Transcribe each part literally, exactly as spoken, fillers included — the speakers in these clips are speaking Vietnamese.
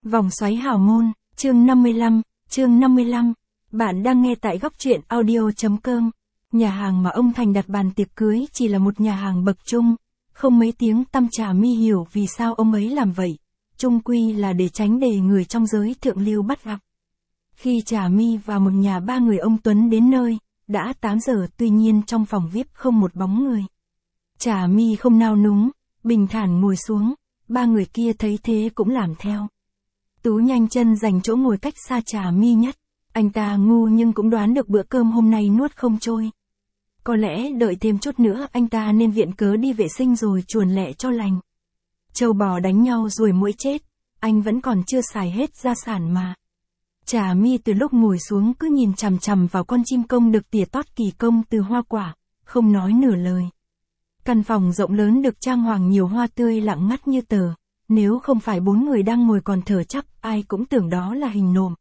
Vòng xoáy hào môn, chương năm mươi lăm, chương năm mươi lăm. Bạn đang nghe tại góc truyện audio.com. Nhà hàng mà ông Thành đặt bàn tiệc cưới chỉ là một nhà hàng bậc trung, không mấy tiếng tăm. Trà My hiểu vì sao ông ấy làm vậy, chung quy là để tránh để người trong giới thượng lưu bắt gặp. Khi Trà My vào một nhà ba người ông Tuấn đến nơi, đã tám giờ, tuy nhiên trong phòng vi ai pi không một bóng người. Trà My không nao núng, bình thản ngồi xuống, ba người kia thấy thế cũng làm theo. Tú nhanh chân giành chỗ ngồi cách xa Trà My nhất, anh ta ngu nhưng cũng đoán được bữa cơm hôm nay nuốt không trôi. Có lẽ đợi thêm chút nữa anh ta nên viện cớ đi vệ sinh rồi chuồn lẹ cho lành. Trâu bò đánh nhau ruồi muỗi chết, anh vẫn còn chưa xài hết gia sản mà. Trà My từ lúc ngồi xuống cứ nhìn chằm chằm vào con chim công được tỉa tót kỳ công từ hoa quả, không nói nửa lời. Căn phòng rộng lớn được trang hoàng nhiều hoa tươi lặng ngắt như tờ, nếu không phải bốn người đang ngồi còn thở chắc, ai cũng tưởng đó là hình nộm.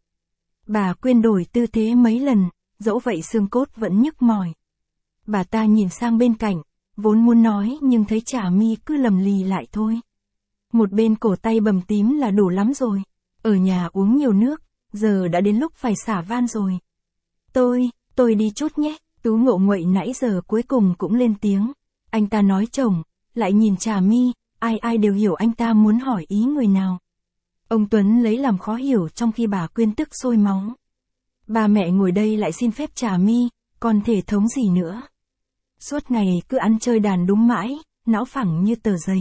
Bà Quyên đổi tư thế mấy lần, dẫu vậy xương cốt vẫn nhức mỏi. Bà ta nhìn sang bên cạnh, vốn muốn nói nhưng thấy Trà My cứ lầm lì lại thôi. Một bên cổ tay bầm tím là đủ lắm rồi, ở nhà uống nhiều nước, giờ đã đến lúc phải xả van rồi. Tôi, tôi đi chút nhé. Tú ngộ nguậy nãy giờ cuối cùng cũng lên tiếng. Anh ta nói chồng, lại nhìn Trà My, ai ai đều hiểu anh ta muốn hỏi ý người nào. Ông Tuấn lấy làm khó hiểu trong khi bà Quyên tức sôi máu. Ba mẹ ngồi đây lại xin phép Trà My, còn thể thống gì nữa. Suốt ngày cứ ăn chơi đàn đúng mãi, não phẳng như tờ giấy.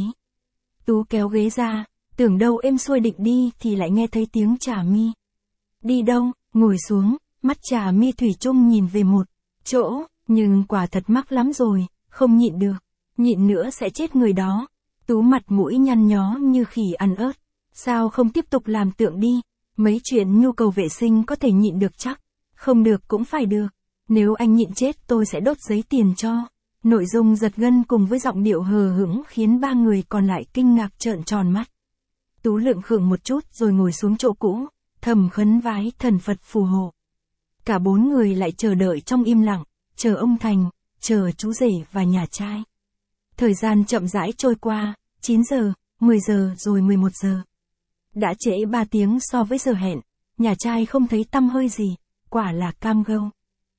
Tú kéo ghế ra, tưởng đâu êm xuôi định đi thì lại nghe thấy tiếng Trà My. Đi đâu, ngồi xuống, mắt Trà My thủy chung nhìn về một chỗ, nhưng quả thật mắc lắm rồi, không nhịn được, nhịn nữa sẽ chết người đó. Tú mặt mũi nhăn nhó như khỉ ăn ớt, sao không tiếp tục làm tượng đi, mấy chuyện nhu cầu vệ sinh có thể nhịn được chắc, không được cũng phải được, nếu anh nhịn chết tôi sẽ đốt giấy tiền cho. Nội dung giật gân cùng với giọng điệu hờ hững khiến ba người còn lại kinh ngạc trợn tròn mắt. Tú lượng khựng một chút rồi ngồi xuống chỗ cũ, thầm khấn vái thần Phật phù hộ. Cả bốn người lại chờ đợi trong im lặng, chờ ông Thành, chờ chú rể và nhà trai. Thời gian chậm rãi trôi qua, chín giờ, mười giờ rồi mười một giờ. Đã trễ ba tiếng so với giờ hẹn, nhà trai không thấy tăm hơi gì, quả là cam gâu.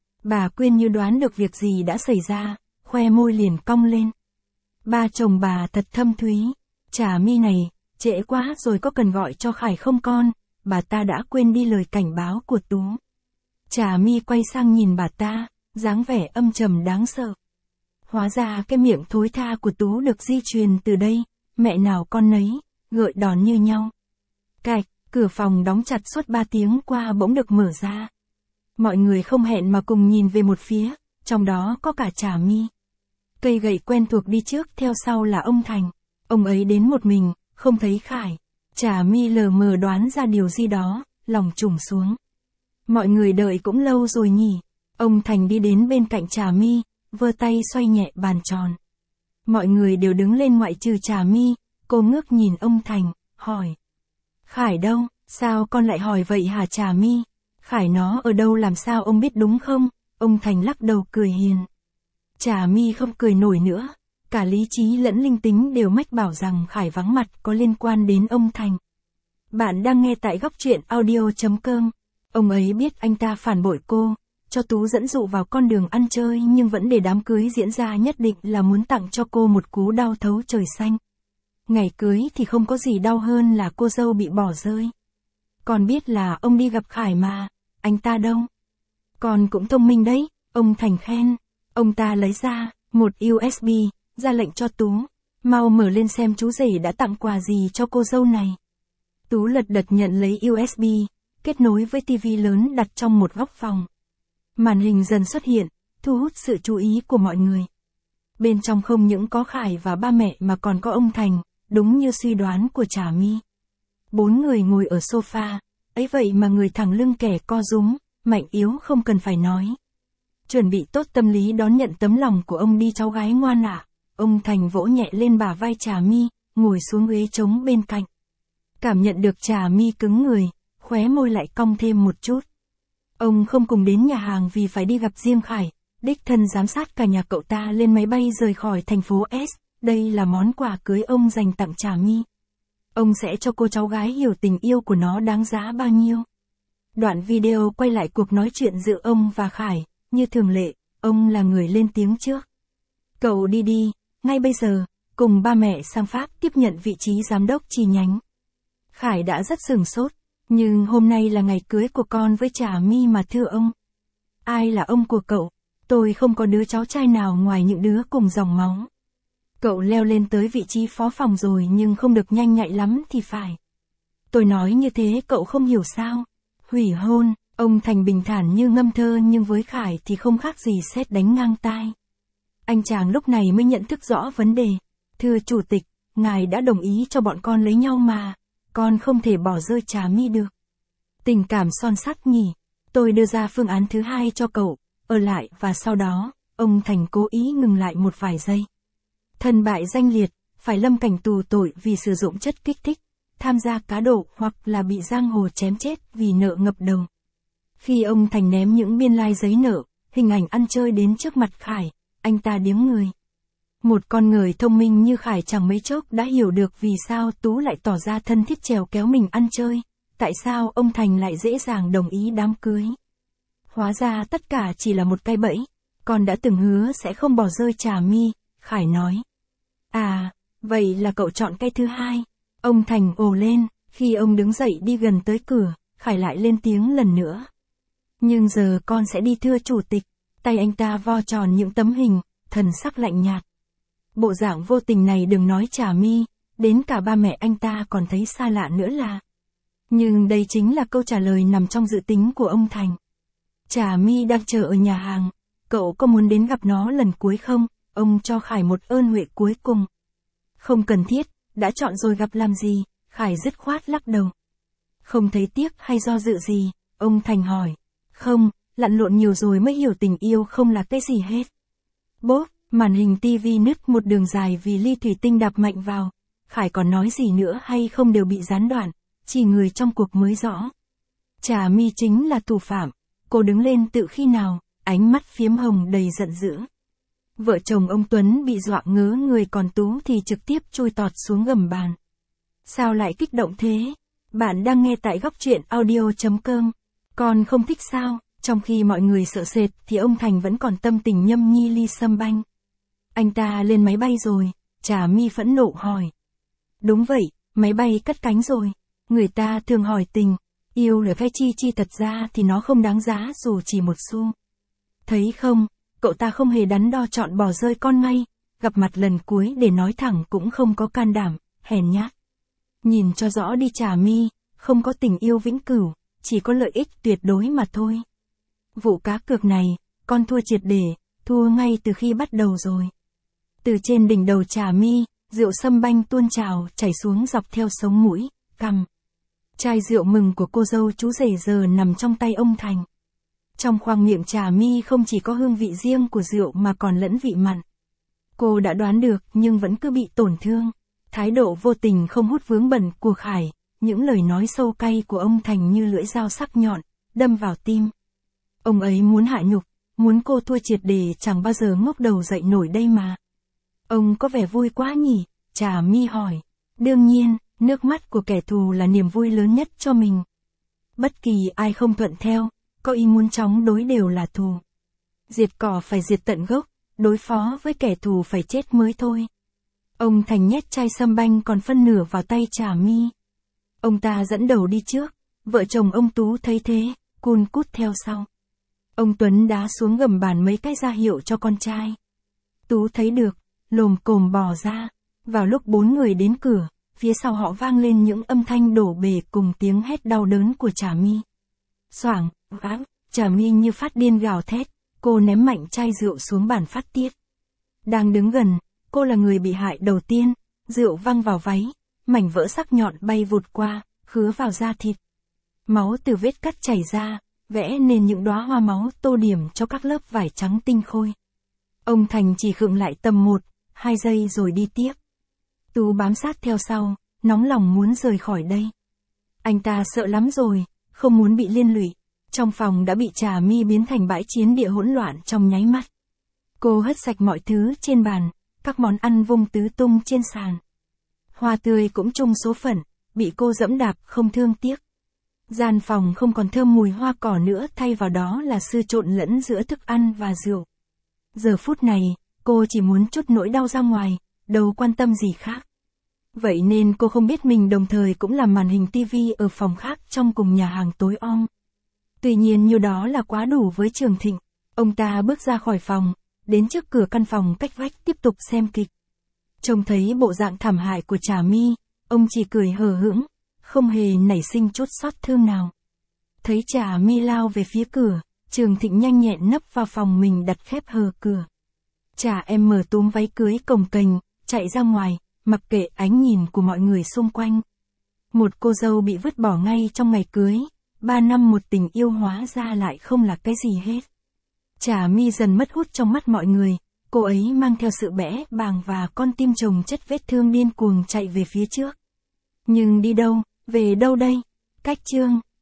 Bà Quyên như đoán được việc gì đã xảy ra, khoe môi liền cong lên. Ba chồng bà thật thâm thúy, Trà My này, trễ quá rồi có cần gọi cho Khải không con, bà ta đã quên đi lời cảnh báo của Tú. Trà My quay sang nhìn bà ta, dáng vẻ âm trầm đáng sợ. Hóa ra cái miệng thối tha của Tú được di truyền từ đây, mẹ nào con nấy, gợi đòn như nhau. Cạch, cửa phòng đóng chặt suốt ba tiếng qua bỗng được mở ra. Mọi người không hẹn mà cùng nhìn về một phía, trong đó có cả Trà My. Cây gậy quen thuộc đi trước theo sau là ông Thành. Ông ấy đến một mình, không thấy Khải. Trà My lờ mờ đoán ra điều gì đó, lòng trùng xuống. Mọi người đợi cũng lâu rồi nhỉ. Ông Thành đi đến bên cạnh Trà My, vơ tay xoay nhẹ bàn tròn. Mọi người đều đứng lên ngoại trừ Trà My, cô ngước nhìn ông Thành, hỏi. Khải đâu, sao con lại hỏi vậy hả Trà My? Khải nó ở đâu làm sao ông biết đúng không? Ông Thành lắc đầu cười hiền. Trà My không cười nổi nữa, cả lý trí lẫn linh tính đều mách bảo rằng Khải vắng mặt có liên quan đến ông Thành. Bạn đang nghe tại góc truyện audio.com. Ông ấy biết anh ta phản bội cô, cho Tú dẫn dụ vào con đường ăn chơi nhưng vẫn để đám cưới diễn ra nhất định là muốn tặng cho cô một cú đau thấu trời xanh. Ngày cưới thì không có gì đau hơn là cô dâu bị bỏ rơi. Còn biết là ông đi gặp Khải mà, anh ta đâu? Con cũng thông minh đấy, ông Thành khen. Ông ta lấy ra một u ét bê, ra lệnh cho Tú, mau mở lên xem chú rể đã tặng quà gì cho cô dâu này. Tú lật đật nhận lấy u ét bê, kết nối với tivi lớn đặt trong một góc phòng. Màn hình dần xuất hiện, thu hút sự chú ý của mọi người. Bên trong không những có Khải và ba mẹ mà còn có ông Thành, đúng như suy đoán của Trà My. Bốn người ngồi ở sofa, ấy vậy mà người thẳng lưng kẻ co rúm, mạnh yếu không cần phải nói. Chuẩn bị tốt tâm lý đón nhận tấm lòng của ông đi cháu gái ngoan ạ. Ông Thành vỗ nhẹ lên bả vai Trà My, ngồi xuống ghế trống bên cạnh. Cảm nhận được Trà My cứng người, khóe môi lại cong thêm một chút. Ông không cùng đến nhà hàng vì phải đi gặp riêng Khải, đích thân giám sát cả nhà cậu ta lên máy bay rời khỏi thành phố S, đây là món quà cưới ông dành tặng Trà My. Ông sẽ cho cô cháu gái hiểu tình yêu của nó đáng giá bao nhiêu. Đoạn video quay lại cuộc nói chuyện giữa ông và Khải, như thường lệ, ông là người lên tiếng trước. Cậu đi đi, ngay bây giờ, cùng ba mẹ sang Pháp tiếp nhận vị trí giám đốc chi nhánh. Khải đã rất sửng sốt, nhưng hôm nay là ngày cưới của con với Trà My mà thưa ông. Ai là ông của cậu? Tôi không có đứa cháu trai nào ngoài những đứa cùng dòng máu. Cậu leo lên tới vị trí phó phòng rồi nhưng không được nhanh nhạy lắm thì phải. Tôi nói như thế cậu không hiểu sao? Hủy hôn, ông Thành bình thản như ngâm thơ nhưng với Khải thì không khác gì sét đánh ngang tai. Anh chàng lúc này mới nhận thức rõ vấn đề. Thưa chủ tịch, ngài đã đồng ý cho bọn con lấy nhau mà, con không thể bỏ rơi Trà My được. Tình cảm son sắt nhỉ, tôi đưa ra phương án thứ hai cho cậu, ở lại và sau đó, ông Thành cố ý ngừng lại một vài giây. Thân bại danh liệt, phải lâm cảnh tù tội vì sử dụng chất kích thích, tham gia cá độ hoặc là bị giang hồ chém chết vì nợ ngập đầu. Khi ông Thành ném những biên lai like giấy nợ, hình ảnh ăn chơi đến trước mặt Khải, anh ta điếng người. Một con người thông minh như Khải chẳng mấy chốc đã hiểu được vì sao Tú lại tỏ ra thân thiết trèo kéo mình ăn chơi, tại sao ông Thành lại dễ dàng đồng ý đám cưới. Hóa ra tất cả chỉ là một cái bẫy, con đã từng hứa sẽ không bỏ rơi Trà My, Khải nói. À, vậy là cậu chọn cái thứ hai. Ông Thành ồ lên, khi ông đứng dậy đi gần tới cửa, Khải lại lên tiếng lần nữa. Nhưng giờ con sẽ đi thưa chủ tịch, tay anh ta vo tròn những tấm hình, thần sắc lạnh nhạt. Bộ dạng vô tình này đừng nói Trà My, đến cả ba mẹ anh ta còn thấy xa lạ nữa là. Nhưng đây chính là câu trả lời nằm trong dự tính của ông Thành. Trà My đang chờ ở nhà hàng, cậu có muốn đến gặp nó lần cuối không? Ông cho Khải một ơn huệ cuối cùng. Không cần thiết, đã chọn rồi gặp làm gì, Khải dứt khoát lắc đầu. Không thấy tiếc hay do dự gì, ông Thành hỏi. Không, lặn lộn nhiều rồi mới hiểu tình yêu không là cái gì hết. Bốp, màn hình tivi nứt một đường dài vì ly thủy tinh đập mạnh vào. Khải còn nói gì nữa hay không đều bị gián đoạn, chỉ người trong cuộc mới rõ. Trà My chính là thủ phạm, cô đứng lên tự khi nào, ánh mắt phiếm hồng đầy giận dữ. Vợ chồng ông Tuấn bị dọa ngớ người còn Tú thì trực tiếp chui tọt xuống gầm bàn. Sao lại kích động thế? Bạn đang nghe tại góc truyện audio chấm com. Con không thích sao? Trong khi mọi người sợ sệt thì ông Thành vẫn còn tâm tình nhâm nhi ly sâm banh. Anh ta lên máy bay rồi, Trà My phẫn nộ hỏi. Đúng vậy, máy bay cất cánh rồi. Người ta thường hỏi tình, yêu là cái chi chi thật ra thì nó không đáng giá dù chỉ một xu. Thấy không, cậu ta không hề đắn đo chọn bỏ rơi con ngay, gặp mặt lần cuối để nói thẳng cũng không có can đảm, hèn nhát. Nhìn cho rõ đi Trà My, không có tình yêu vĩnh cửu, chỉ có lợi ích tuyệt đối mà thôi. Vụ cá cược này, con thua triệt để, thua ngay từ khi bắt đầu rồi. Từ trên đỉnh đầu Trà My, rượu sâm banh tuôn trào chảy xuống dọc theo sống mũi, cằm. Chai rượu mừng của cô dâu chú rể giờ nằm trong tay ông Thành. Trong khoang miệng Trà My không chỉ có hương vị riêng của rượu mà còn lẫn vị mặn. Cô đã đoán được nhưng vẫn cứ bị tổn thương. Thái độ vô tình không hút vướng bẩn của Khải, những lời nói sâu cay của ông Thành như lưỡi dao sắc nhọn, đâm vào tim. Ông ấy muốn hạ nhục, muốn cô thua triệt để chẳng bao giờ ngóc đầu dậy nổi đây mà. Ông có vẻ vui quá nhỉ? Trà My hỏi. Đương nhiên, nước mắt của kẻ thù là niềm vui lớn nhất cho mình. Bất kỳ ai không thuận theo, có ý muốn chóng đối đều là thù. Diệt cỏ phải diệt tận gốc, đối phó với kẻ thù phải chết mới thôi. Ông Thành nhét chai sâm banh còn phân nửa vào tay Trà My. Ông ta dẫn đầu đi trước, vợ chồng ông Tú thấy thế, cun cút theo sau. Ông Tuấn đá xuống gầm bàn mấy cái ra hiệu cho con trai. Tú thấy được, lồm cồm bò ra. Vào lúc bốn người đến cửa, phía sau họ vang lên những âm thanh đổ bể cùng tiếng hét đau đớn của Trà My. Xoảng, váng, Trà My như phát điên gào thét, cô ném mạnh chai rượu xuống bàn phát tiết. Đang đứng gần, cô là người bị hại đầu tiên, rượu văng vào váy, mảnh vỡ sắc nhọn bay vụt qua, khứa vào da thịt. Máu từ vết cắt chảy ra, vẽ nên những đóa hoa máu tô điểm cho các lớp vải trắng tinh khôi. Ông Thành chỉ khựng lại tầm một, hai giây rồi đi tiếp. Tú bám sát theo sau, nóng lòng muốn rời khỏi đây. Anh ta sợ lắm rồi, không muốn bị liên lụy. Trong phòng đã bị Trà My biến thành bãi chiến địa hỗn loạn trong nháy mắt. Cô hất sạch mọi thứ trên bàn, các món ăn vung tứ tung trên sàn. Hoa tươi cũng chung số phận, bị cô dẫm đạp không thương tiếc. Gian phòng không còn thơm mùi hoa cỏ nữa, thay vào đó là sự trộn lẫn giữa thức ăn và rượu. Giờ phút này, cô chỉ muốn trút nỗi đau ra ngoài, đâu quan tâm gì khác. Vậy nên cô không biết mình đồng thời cũng làm màn hình tivi ở phòng khác trong cùng nhà hàng tối om. Tuy nhiên như đó là quá đủ với Trường Thịnh. Ông ta bước ra khỏi phòng, đến trước cửa căn phòng cách vách tiếp tục xem kịch. Trông thấy bộ dạng thảm hại của Trà My, ông chỉ cười hờ hững, không hề nảy sinh chút xót thương nào. Thấy Trà My lao về phía cửa, Trường Thịnh nhanh nhẹn nấp vào phòng mình đặt khép hờ cửa. Trà em mở túm váy cưới cồng kềnh, chạy ra ngoài, mặc kệ ánh nhìn của mọi người xung quanh. Một cô dâu bị vứt bỏ ngay trong ngày cưới, ba năm một tình yêu hóa ra lại không là cái gì hết. Trà My dần mất hút trong mắt mọi người, cô ấy mang theo sự bẽ bàng và con tim chồng chất vết thương điên cuồng chạy về phía trước. Nhưng đi đâu, về đâu đây? Cách chương